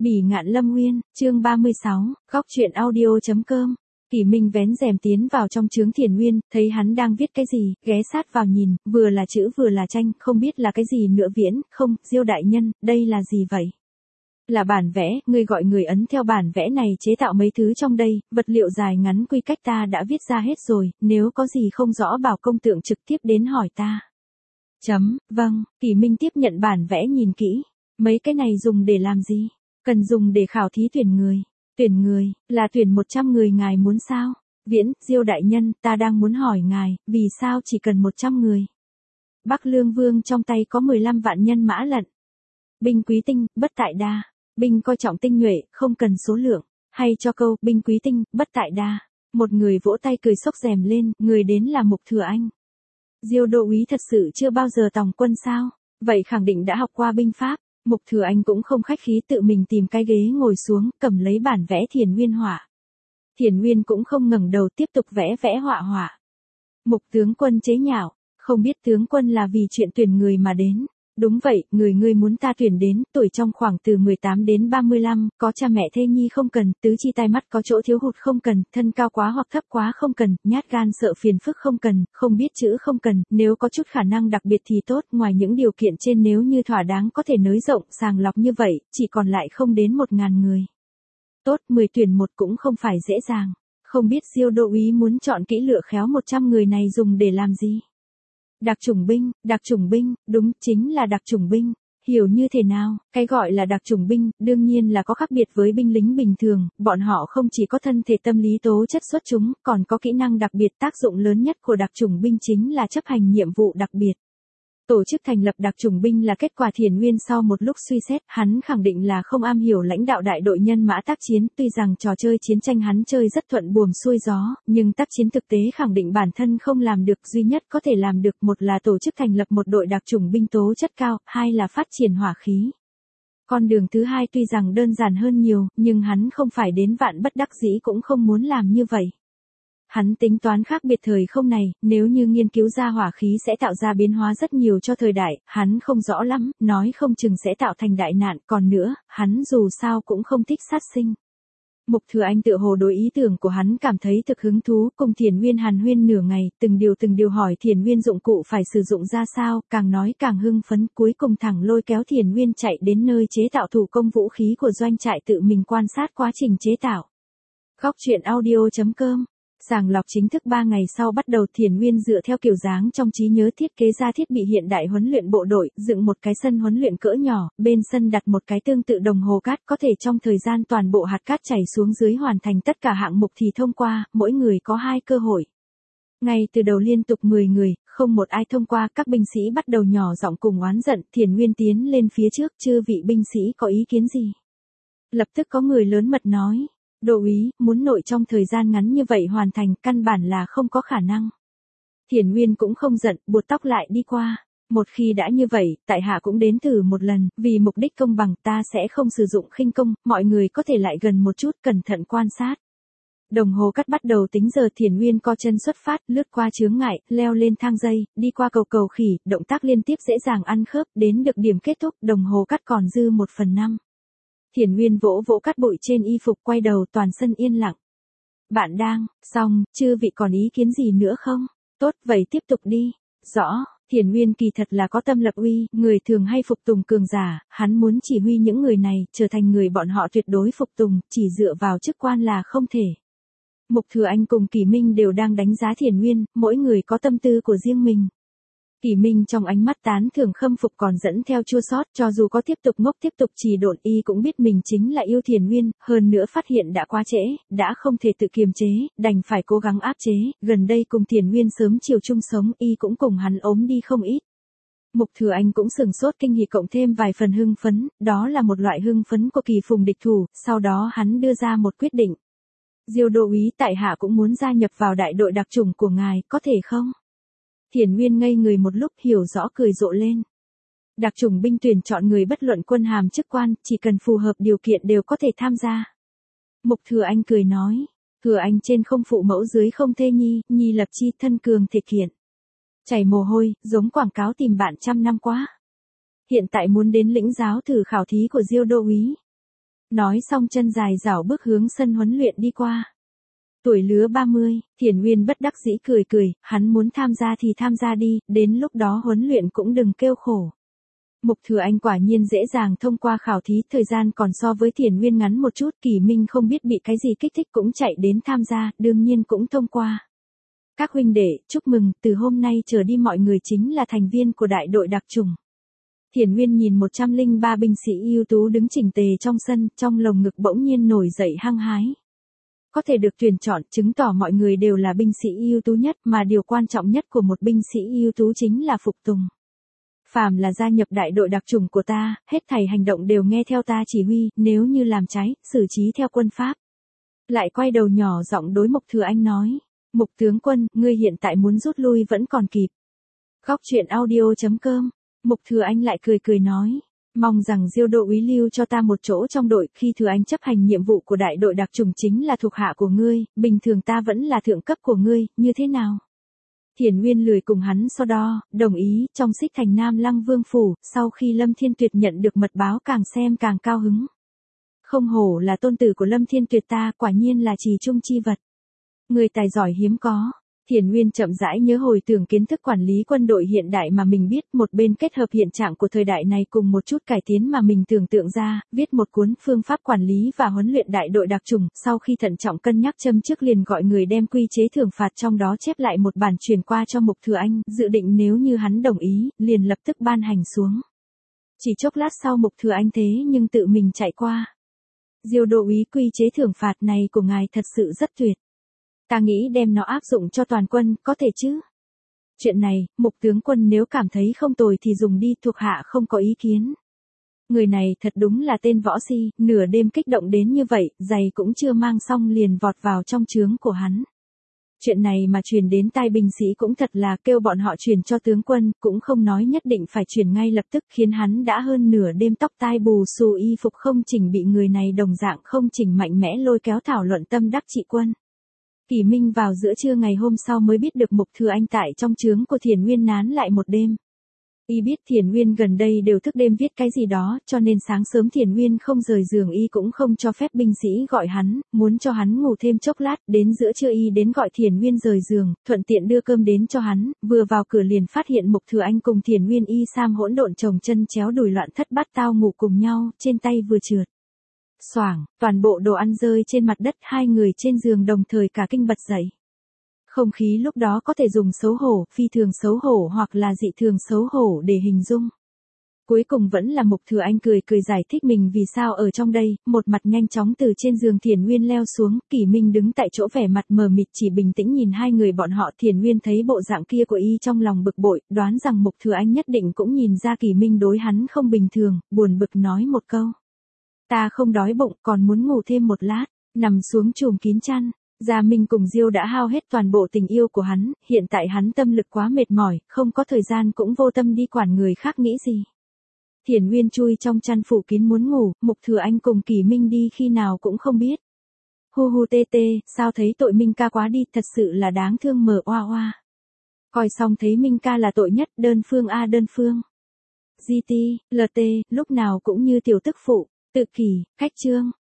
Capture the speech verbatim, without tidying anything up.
Bỉ Ngạn Lâm Nguyên, chương ba mươi sáu, góc truyện audio.com. Kỷ Minh vén rèm tiến vào trong trướng Thiền Nguyên, thấy hắn đang viết cái gì, ghé sát vào nhìn, vừa là chữ vừa là tranh, không biết là cái gì nữa. Viễn, không, Diêu đại nhân, đây là gì vậy? Là bản vẽ, ngươi gọi người ấn theo bản vẽ này chế tạo mấy thứ trong đây, vật liệu dài ngắn quy cách ta đã viết ra hết rồi, nếu có gì không rõ bảo công tượng trực tiếp đến hỏi ta. Chấm, vâng, Kỷ Minh tiếp nhận bản vẽ nhìn kỹ, mấy cái này dùng để làm gì? Cần dùng để khảo thí tuyển người. Tuyển người, là tuyển một trăm người, ngài muốn sao? Viễn, Diêu đại nhân, ta đang muốn hỏi ngài, vì sao chỉ cần một trăm người? Bắc Lương Vương trong tay có mười lăm vạn nhân mã lận. Binh quý tinh, bất tại đa. Binh coi trọng tinh nhuệ, không cần số lượng. Hay cho câu, binh quý tinh, bất tại đa. Một người vỗ tay cười xốc rèm lên, người đến là Mục Thừa Anh. Diêu đô úy thật sự chưa bao giờ tòng quân sao? Vậy khẳng định đã học qua binh pháp. Mục Thừa Anh cũng không khách khí, tự mình tìm cái ghế ngồi xuống, cầm lấy bản vẽ Thiền Nguyên họa. Thiền Nguyên cũng không ngẩng đầu, tiếp tục vẽ vẽ họa họa. Mục tướng quân chế nhạo, không biết tướng quân là vì chuyện tuyển người mà đến. Đúng vậy, người ngươi muốn ta tuyển đến, tuổi trong khoảng từ mười tám đến ba mươi lăm, có cha mẹ thê nhi không cần, tứ chi tai mắt có chỗ thiếu hụt không cần, thân cao quá hoặc thấp quá không cần, nhát gan sợ phiền phức không cần, không biết chữ không cần, nếu có chút khả năng đặc biệt thì tốt. Ngoài những điều kiện trên, nếu như thỏa đáng có thể nới rộng sàng lọc như vậy, chỉ còn lại không đến một ngàn người. Tốt, mười tuyển một cũng không phải dễ dàng. Không biết Diêu đô úy muốn chọn kỹ lựa khéo một trăm người này dùng để làm gì? Đặc chủng binh, đặc chủng binh, đúng, chính là đặc chủng binh. Hiểu như thế nào, cái gọi là đặc chủng binh, đương nhiên là có khác biệt với binh lính bình thường, bọn họ không chỉ có thân thể tâm lý tố chất xuất chúng, còn có kỹ năng đặc biệt. Tác dụng lớn nhất của đặc chủng binh chính là chấp hành nhiệm vụ đặc biệt. Tổ chức thành lập đặc chủng binh là kết quả Thiền Nguyên sau một lúc suy xét, hắn khẳng định là không am hiểu lãnh đạo đại đội nhân mã tác chiến, tuy rằng trò chơi chiến tranh hắn chơi rất thuận buồm xuôi gió, nhưng tác chiến thực tế khẳng định bản thân không làm được. Duy nhất có thể làm được, một là tổ chức thành lập một đội đặc chủng binh tố chất cao, hai là phát triển hỏa khí. Con đường thứ hai tuy rằng đơn giản hơn nhiều, nhưng hắn không phải đến vạn bất đắc dĩ cũng không muốn làm như vậy. Hắn tính toán khác biệt thời không này, nếu như nghiên cứu ra hỏa khí sẽ tạo ra biến hóa rất nhiều cho thời đại, hắn không rõ lắm, nói không chừng sẽ tạo thành đại nạn. Còn nữa, hắn dù sao cũng không thích sát sinh. Mục Thừa Anh tựa hồ đối ý tưởng của hắn cảm thấy thực hứng thú, cùng Thiền Nguyên hàn huyên nửa ngày, từng điều từng điều hỏi Thiền Nguyên dụng cụ phải sử dụng ra sao, càng nói càng hưng phấn, cuối cùng thẳng lôi kéo Thiền Nguyên chạy đến nơi chế tạo thủ công vũ khí của doanh trại, tự mình quan sát quá trình chế tạo. Góc truyện audio.com. Sàng lọc chính thức ba ngày sau bắt đầu. Thiền Nguyên dựa theo kiểu dáng trong trí nhớ thiết kế ra thiết bị hiện đại huấn luyện bộ đội, dựng một cái sân huấn luyện cỡ nhỏ, bên sân đặt một cái tương tự đồng hồ cát, có thể trong thời gian toàn bộ hạt cát chảy xuống dưới hoàn thành tất cả hạng mục thì thông qua, mỗi người có hai cơ hội. Ngay từ đầu liên tục mười người, không một ai thông qua, các binh sĩ bắt đầu nhỏ giọng cùng oán giận. Thiền Nguyên tiến lên phía trước, chư vị binh sĩ có ý kiến gì? Lập tức có người lớn mật nói. Đô úy, muốn nội trong thời gian ngắn như vậy hoàn thành, căn bản là không có khả năng. Thiền Nguyên cũng không giận, buộc tóc lại đi qua. Một khi đã như vậy, tại hạ cũng đến thử một lần, vì mục đích công bằng ta sẽ không sử dụng khinh công, mọi người có thể lại gần một chút, cẩn thận quan sát. Đồng hồ cắt bắt đầu tính giờ. Thiền Nguyên co chân xuất phát, lướt qua chướng ngại, leo lên thang dây, đi qua cầu cầu khỉ, động tác liên tiếp dễ dàng ăn khớp, đến được điểm kết thúc, đồng hồ cắt còn dư một phần năm. Thiền Nguyên vỗ vỗ cát bụi trên y phục, quay đầu, toàn sân yên lặng. Bạn đang, xong, chư vị còn ý kiến gì nữa không? Tốt, vậy tiếp tục đi. Rõ, Thiền Nguyên kỳ thật là có tâm lập uy, người thường hay phục tùng cường giả, hắn muốn chỉ huy những người này, trở thành người bọn họ tuyệt đối phục tùng, chỉ dựa vào chức quan là không thể. Mục Thừa Anh cùng Kỷ Minh đều đang đánh giá Thiền Nguyên, mỗi người có tâm tư của riêng mình. Kỷ Minh trong ánh mắt tán thưởng khâm phục còn dẫn theo chua xót, cho dù có tiếp tục ngốc tiếp tục trì độn, y cũng biết mình chính là yêu Thiền Nguyên, hơn nữa phát hiện đã quá trễ, đã không thể tự kiềm chế, đành phải cố gắng áp chế. Gần đây cùng Thiền Nguyên sớm chiều chung sống, y cũng cùng hắn ốm đi không ít. Mục Thừa Anh cũng sừng sốt kinh hỉ cộng thêm vài phần hưng phấn, đó là một loại hưng phấn của kỳ phùng địch thủ. Sau đó hắn đưa ra một quyết định. Diêu đô úy, tại hạ cũng muốn gia nhập vào đại đội đặc chủng của ngài, có thể không? Thiền Nguyên ngây người một lúc, hiểu rõ cười rộ lên. Đặc chủng binh tuyển chọn người bất luận quân hàm chức quan, chỉ cần phù hợp điều kiện đều có thể tham gia. Mục Thừa Anh cười nói, Thừa Anh trên không phụ mẫu dưới không thê nhi, nhi lập chi thân cường thể kiện. Chảy mồ hôi, giống quảng cáo tìm bạn trăm năm quá. Hiện tại muốn đến lĩnh giáo thử khảo thí của Diêu đô úy. Nói xong chân dài dảo bước hướng sân huấn luyện đi qua. Tuổi lứa ba mươi, Thiền Nguyên bất đắc dĩ cười cười, hắn muốn tham gia thì tham gia đi, đến lúc đó huấn luyện cũng đừng kêu khổ. Mục Thừa Anh quả nhiên dễ dàng thông qua khảo thí, thời gian còn so với Thiền Nguyên ngắn một chút, Kỳ Minh không biết bị cái gì kích thích cũng chạy đến tham gia, đương nhiên cũng thông qua. Các huynh đệ, chúc mừng, từ hôm nay trở đi mọi người chính là thành viên của đại đội đặc chủng. Thiền Nguyên nhìn một trăm lẻ ba binh sĩ ưu tú đứng chỉnh tề trong sân, trong lồng ngực bỗng nhiên nổi dậy hăng hái. Có thể được tuyển chọn, chứng tỏ mọi người đều là binh sĩ ưu tú nhất, mà điều quan trọng nhất của một binh sĩ ưu tú chính là phục tùng. Phàm là gia nhập đại đội đặc chủng của ta, hết thảy hành động đều nghe theo ta chỉ huy, nếu như làm trái, xử trí theo quân pháp. Lại quay đầu nhỏ giọng đối Mục Thừa Anh nói, Mục tướng quân, ngươi hiện tại muốn rút lui vẫn còn kịp. Góc truyện audio chấm com. Mục Thừa Anh lại cười cười nói, mong rằng Diêu Đô úy lưu cho ta một chỗ trong đội, khi Thừa Anh chấp hành nhiệm vụ của đại đội đặc chủng chính là thuộc hạ của ngươi, bình thường ta vẫn là thượng cấp của ngươi, như thế nào? Thiền Nguyên lười cùng hắn so đo, đồng ý, trong Xích Thành Nam Lăng Vương phủ, sau khi Lâm Thiên Tuyệt nhận được mật báo càng xem càng cao hứng. Không hổ là tôn tử của Lâm Thiên Tuyệt ta, quả nhiên là trì trung chi vật. Người tài giỏi hiếm có. Thiền Nguyên chậm rãi nhớ hồi tưởng kiến thức quản lý quân đội hiện đại mà mình biết, một bên kết hợp hiện trạng của thời đại này cùng một chút cải tiến mà mình tưởng tượng ra, viết một cuốn phương pháp quản lý và huấn luyện đại đội đặc chủng, sau khi thận trọng cân nhắc châm trước liền gọi người đem quy chế thưởng phạt trong đó chép lại một bản truyền qua cho Mục Thừa Anh, dự định nếu như hắn đồng ý, liền lập tức ban hành xuống. Chỉ chốc lát sau Mục Thừa Anh thế nhưng tự mình chạy qua. Diêu Đô úy, quy chế thưởng phạt này của ngài thật sự rất tuyệt. Ta nghĩ đem nó áp dụng cho toàn quân, có thể chứ? Chuyện này, Mục tướng quân nếu cảm thấy không tồi thì dùng đi, thuộc hạ không có ý kiến. Người này thật đúng là tên võ si, nửa đêm kích động đến như vậy, giày cũng chưa mang xong liền vọt vào trong trướng của hắn. Chuyện này mà truyền đến tai binh sĩ cũng thật là, kêu bọn họ truyền cho tướng quân, cũng không nói nhất định phải truyền ngay lập tức, khiến hắn đã hơn nửa đêm tóc tai bù xù, y phục không chỉnh, bị người này đồng dạng không chỉnh mạnh mẽ lôi kéo thảo luận tâm đắc trị quân. Kỳ Minh vào giữa trưa ngày hôm sau mới biết được Mục Thừa Anh tại trong trướng của Thiền Nguyên nán lại một đêm. Y biết Thiền Nguyên gần đây đều thức đêm viết cái gì đó, cho nên sáng sớm Thiền Nguyên không rời giường, y cũng không cho phép binh sĩ gọi hắn, muốn cho hắn ngủ thêm chốc lát, đến giữa trưa y đến gọi Thiền Nguyên rời giường, thuận tiện đưa cơm đến cho hắn, vừa vào cửa liền phát hiện Mục Thừa Anh cùng Thiền Nguyên y sam hỗn độn chồng chân chéo đùi loạn thất bát tao ngủ cùng nhau, trên tay vừa trượt. Xoảng, toàn bộ đồ ăn rơi trên mặt đất, hai người trên giường đồng thời cả kinh bật dậy. Không khí lúc đó có thể dùng xấu hổ, phi thường xấu hổ hoặc là dị thường xấu hổ để hình dung. Cuối cùng vẫn là Mục Thừa Anh cười cười giải thích mình vì sao ở trong đây, một mặt nhanh chóng từ trên giường Thiền Nguyên leo xuống, Kỳ Minh đứng tại chỗ vẻ mặt mờ mịt chỉ bình tĩnh nhìn hai người bọn họ. Thiền Nguyên thấy bộ dạng kia của y trong lòng bực bội, đoán rằng Mục Thừa Anh nhất định cũng nhìn ra Kỳ Minh đối hắn không bình thường, buồn bực nói một câu. Ta không đói bụng, còn muốn ngủ thêm một lát, nằm xuống chùm kín chăn. Gia Minh cùng Diêu đã hao hết toàn bộ tình yêu của hắn, hiện tại hắn tâm lực quá mệt mỏi, không có thời gian cũng vô tâm đi quản người khác nghĩ gì. Thiền Nguyên chui trong chăn phủ kín muốn ngủ, Mục Thừa Anh cùng Kỳ Minh đi khi nào cũng không biết. Hu hu tê tê, sao thấy tội Minh ca quá đi, thật sự là đáng thương mờ oa oa. Coi xong thấy Minh ca là tội nhất, đơn phương a đơn phương. giê tê, lờ tê, lúc nào cũng như tiểu tức phụ. Tự kỷ, cách chương.